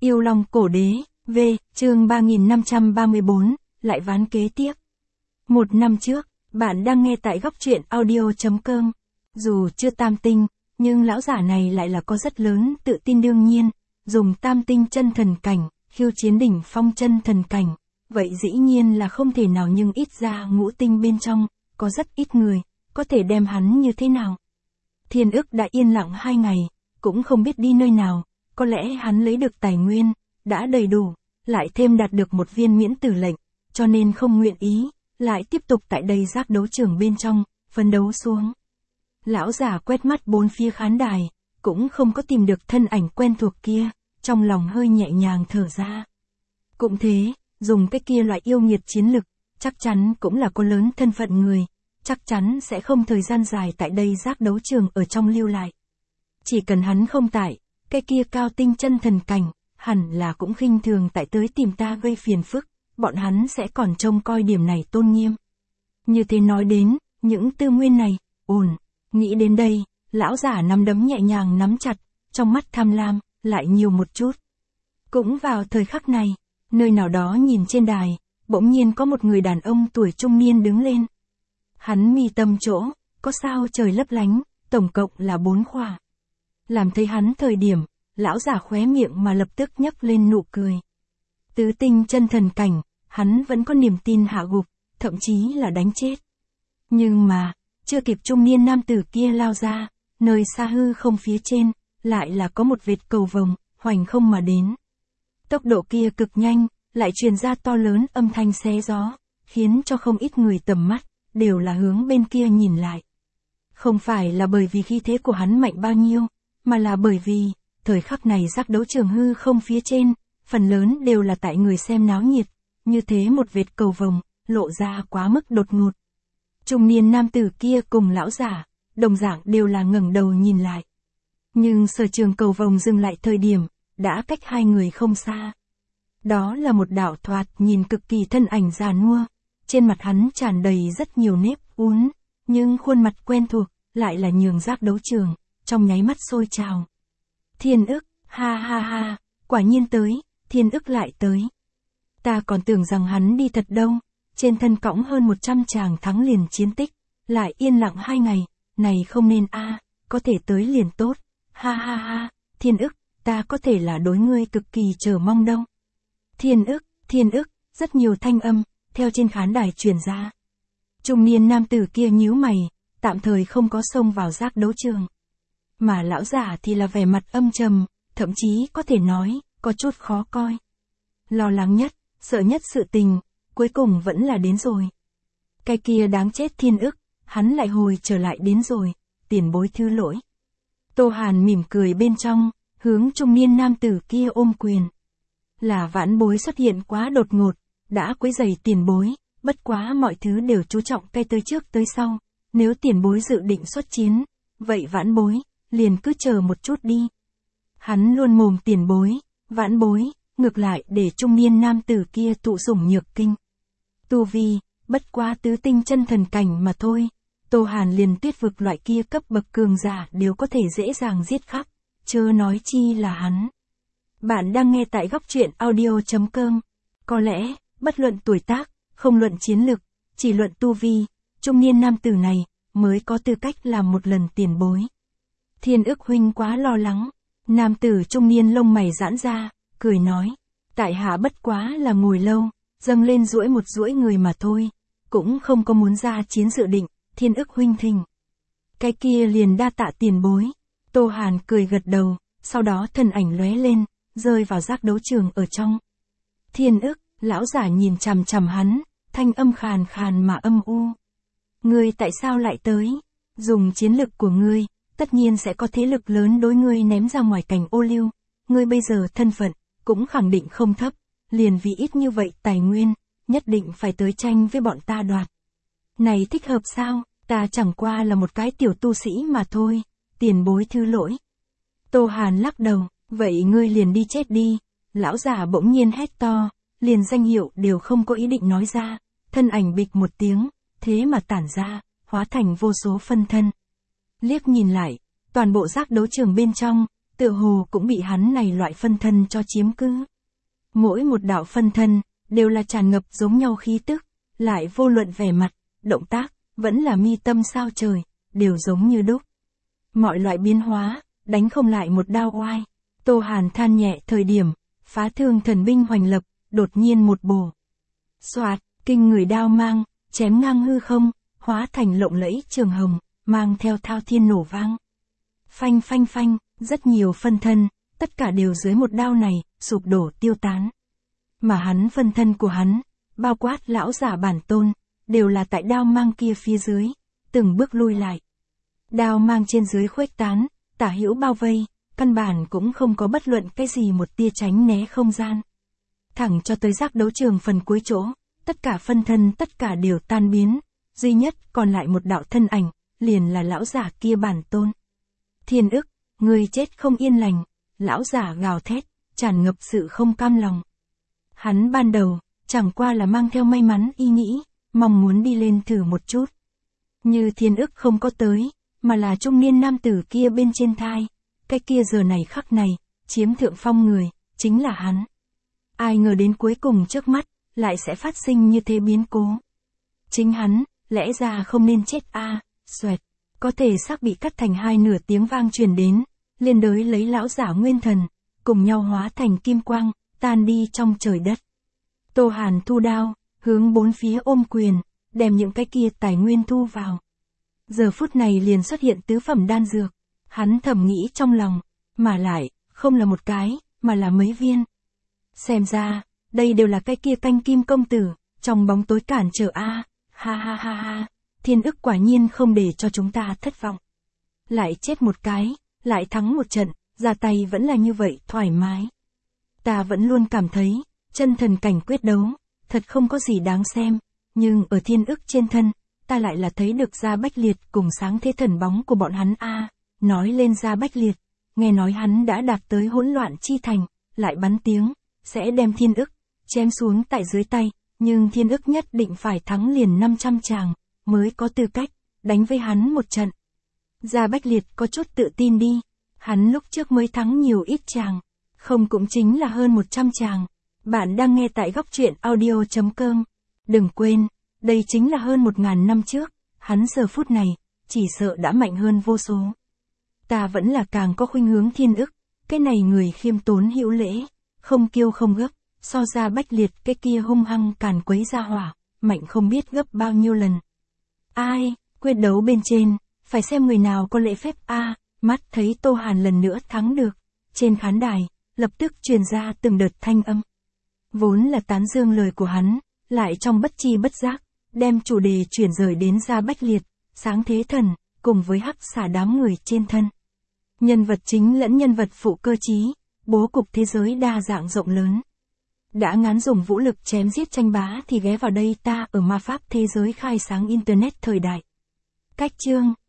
Yêu Long Cổ Đế, V, chương 3534, lại ván kế tiếp. Một năm trước, bạn đang nghe tại góc truyện audio.com. Dù chưa tam tinh, nhưng lão giả này lại là có rất lớn tự tin đương nhiên, dùng tam tinh chân thần cảnh, khiêu chiến đỉnh phong chân thần cảnh. Vậy dĩ nhiên là không thể nào, nhưng ít ra ngũ tinh bên trong, có rất ít người, có thể đem hắn như thế nào. Thiên ức đã yên lặng 2 ngày, cũng không biết đi nơi nào, có lẽ hắn lấy được tài nguyên, đã đầy đủ, lại thêm đạt được một viên miễn tử lệnh, cho nên không nguyện ý, lại tiếp tục tại đây giác đấu trường bên trong, phấn đấu xuống. Lão giả quét mắt bốn phía khán đài, cũng không có tìm được thân ảnh quen thuộc kia, trong lòng hơi nhẹ nhàng thở ra. Cũng thế, dùng cái kia loại yêu nghiệt chiến lực, chắc chắn cũng là có lớn thân phận người, chắc chắn sẽ không thời gian dài tại đây giác đấu trường ở trong lưu lại. Chỉ cần hắn không tại, cái kia cao tinh chân thần cảnh, hẳn là cũng khinh thường tại tới tìm ta gây phiền phức, bọn hắn sẽ còn trông coi điểm này tôn nghiêm. Như thế nói đến, những tư nguyên này, nghĩ đến đây, lão giả nắm đấm nhẹ nhàng nắm chặt, trong mắt tham lam, lại nhiều một chút. Cũng vào thời khắc này, nơi nào đó nhìn trên đài, bỗng nhiên có một người đàn ông tuổi trung niên đứng lên. Hắn mi tâm chỗ, có sao trời lấp lánh, tổng cộng là 4 khỏa. Làm thấy hắn thời điểm, lão giả khóe miệng mà lập tức nhấc lên nụ cười. Tứ tinh chân thần cảnh, hắn vẫn có niềm tin hạ gục, thậm chí là đánh chết. Nhưng mà, chưa kịp trung niên nam tử kia lao ra, nơi xa hư không phía trên, lại là có một vệt cầu vồng, hoành không mà đến. Tốc độ kia cực nhanh, lại truyền ra to lớn âm thanh xé gió, khiến cho không ít người tầm mắt, đều là hướng bên kia nhìn lại. Không phải là bởi vì khí thế của hắn mạnh bao nhiêu, mà là bởi vì, thời khắc này giác đấu trường hư không phía trên, phần lớn đều là tại người xem náo nhiệt, như thế một vệt cầu vồng, lộ ra quá mức đột ngột. Trung niên nam tử kia cùng lão giả, đồng dạng đều là ngẩng đầu nhìn lại. Nhưng sở trường cầu vồng dừng lại thời điểm, đã cách hai người không xa. Đó là một đạo thoạt nhìn cực kỳ thân ảnh già nua, trên mặt hắn tràn đầy rất nhiều nếp uốn, nhưng khuôn mặt quen thuộc, lại là nhường giác đấu trường, trong nháy mắt sôi trào. Thiên ức, ha ha ha, quả nhiên tới, thiên ức lại tới. Ta còn tưởng rằng hắn đi thật đâu, trên thân cõng hơn 100 tràng thắng liền chiến tích, lại yên lặng 2 ngày, này không nên có thể tới liền tốt, ha ha ha, thiên ức, ta có thể là đối ngươi cực kỳ chờ mong đâu. Thiên ức, rất nhiều thanh âm, theo trên khán đài truyền ra. Trung niên nam tử kia nhíu mày, tạm thời không có xông vào giác đấu trường. Mà lão giả thì là vẻ mặt âm trầm, thậm chí có thể nói, có chút khó coi. Lo lắng nhất, sợ nhất sự tình, cuối cùng vẫn là đến rồi. Cái kia đáng chết thiên ức, hắn lại hồi trở lại đến rồi, tiền bối thứ lỗi. Tô Hàn mỉm cười bên trong, hướng trung niên nam tử kia ôm quyền. Là vãn bối xuất hiện quá đột ngột, đã quấy rầy tiền bối, bất quá mọi thứ đều chú trọng cái tới trước tới sau. Nếu tiền bối dự định xuất chiến, vậy vãn bối, liền cứ chờ một chút đi. Hắn luôn mồm tiền bối, vãn bối, ngược lại để trung niên nam tử kia tụ sủng nhược kinh. Tu vi, bất quá tứ tinh chân thần cảnh mà thôi. Tô Hàn liền tuyết vực loại kia cấp bậc cường giả đều có thể dễ dàng giết khắp, chớ nói chi là hắn. Bạn đang nghe tại góc truyện audio.com. Có lẽ, bất luận tuổi tác, không luận chiến lực, chỉ luận tu vi, trung niên nam tử này, mới có tư cách làm một lần tiền bối. Thiên ức huynh quá lo lắng. Nam tử trung niên lông mày giãn ra, cười nói. Tại hạ bất quá là ngồi lâu, dâng lên duỗi một duỗi người mà thôi. Cũng không có muốn ra chiến dự định, thiên ức huynh thỉnh. Cái kia liền đa tạ tiền bối. Tô Hàn cười gật đầu, sau đó thân ảnh lóe lên, rơi vào giác đấu trường ở trong. Thiên ức, lão giả nhìn chằm chằm hắn, thanh âm khàn khàn mà âm u. Ngươi tại sao lại tới? Dùng chiến lực của ngươi, tất nhiên sẽ có thế lực lớn đối ngươi ném ra ngoài cảnh ô liu. Ngươi bây giờ thân phận, cũng khẳng định không thấp, liền vì ít như vậy tài nguyên, nhất định phải tới tranh với bọn ta đoạt. Này thích hợp sao? Ta chẳng qua là một cái tiểu tu sĩ mà thôi, tiền bối thứ lỗi. Tô Hàn lắc đầu, vậy ngươi liền đi chết đi. Lão giả bỗng nhiên hét to, liền danh hiệu đều không có ý định nói ra, thân ảnh bịch một tiếng, thế mà tản ra, hóa thành vô số phân thân. Liếc nhìn lại, toàn bộ giác đấu trường bên trong, tựa hồ cũng bị hắn này loại phân thân cho chiếm cứ. Mỗi một đạo phân thân, đều là tràn ngập giống nhau khí tức, lại vô luận vẻ mặt, động tác, vẫn là mi tâm sao trời, đều giống như đúc. Mọi loại biến hóa, đánh không lại một đao oai. Tô Hàn than nhẹ thời điểm, phá thương thần binh hoành lập, đột nhiên một bổ. Xoạt, kinh người đao mang, chém ngang hư không, hóa thành lộng lẫy trường hồng, mang theo thao thiên nổ vang. Phanh phanh phanh, rất nhiều phân thân, tất cả đều dưới một đao này, sụp đổ tiêu tán. Mà hắn phân thân của hắn, bao quát lão giả bản tôn, đều là tại đao mang kia phía dưới, từng bước lui lại. Đao mang trên dưới khuếch tán, tả hữu bao vây, căn bản cũng không có bất luận cái gì một tia tránh né không gian. Thẳng cho tới giác đấu trường phần cuối chỗ, tất cả phân thân tất cả đều tan biến, duy nhất còn lại một đạo thân ảnh, liền là lão giả kia bản tôn. Thiên ức, người chết không yên lành, lão giả gào thét, tràn ngập sự không cam lòng. Hắn ban đầu, chẳng qua là mang theo may mắn ý nghĩ, mong muốn đi lên thử một chút. Như thiên ức không có tới, mà là trung niên nam tử kia bên trên thai, cái kia giờ này khắc này, chiếm thượng phong người, chính là hắn. Ai ngờ đến cuối cùng trước mắt, lại sẽ phát sinh như thế biến cố. Chính hắn, lẽ ra không nên chết xoẹt, có thể xác bị cắt thành hai nửa tiếng vang truyền đến, liên đới lấy lão giả nguyên thần, cùng nhau hóa thành kim quang, tan đi trong trời đất. Tô Hàn thu đao, hướng bốn phía ôm quyền, đem những cái kia tài nguyên thu vào. Giờ phút này liền xuất hiện tứ phẩm đan dược, hắn thầm nghĩ trong lòng, mà lại, không là một cái, mà là mấy viên. Xem ra, đây đều là cái kia canh kim công tử, trong bóng tối cản trở ha ha ha ha, thiên ức quả nhiên không để cho chúng ta thất vọng. Lại chết một cái, lại thắng một trận, ra tay vẫn là như vậy thoải mái. Ta vẫn luôn cảm thấy, chân thần cảnh quyết đấu, thật không có gì đáng xem, nhưng ở thiên ức trên thân, ta lại là thấy được Gia Bách Liệt cùng sáng thế thần bóng của bọn hắn nói lên Gia Bách Liệt, nghe nói hắn đã đạt tới hỗn loạn chi thành, lại bắn tiếng, sẽ đem thiên ức, chém xuống tại dưới tay, nhưng thiên ức nhất định phải thắng liền 500 tràng, mới có tư cách, đánh với hắn một trận. Gia Bách Liệt có chút tự tin đi, hắn lúc trước mới thắng nhiều ít tràng, không cũng chính là hơn 100 tràng. Bạn đang nghe tại góc truyện audio.com. Đừng quên, đây chính là hơn 1000 năm trước, hắn giờ phút này, chỉ sợ đã mạnh hơn vô số. Ta vẫn là càng có khuynh hướng thiên ức, cái này người khiêm tốn hữu lễ, không kiêu không gấp, so ra Bách Liệt cái kia hung hăng càn quấy ra hỏa, mạnh không biết gấp bao nhiêu lần. Ai, quyết đấu bên trên, phải xem người nào có lễ phép mắt thấy Tô Hàn lần nữa thắng được, trên khán đài, lập tức truyền ra từng đợt thanh âm. Vốn là tán dương lời của hắn, lại trong bất chi bất giác, đem chủ đề chuyển rời đến Gia Bách Liệt, sáng thế thần, cùng với hắc xả đám người trên thân. Nhân vật chính lẫn nhân vật phụ cơ trí, bố cục thế giới đa dạng rộng lớn. Đã ngán dùng vũ lực chém giết tranh bá thì ghé vào đây ta ở ma pháp thế giới khai sáng internet thời đại. Cách chương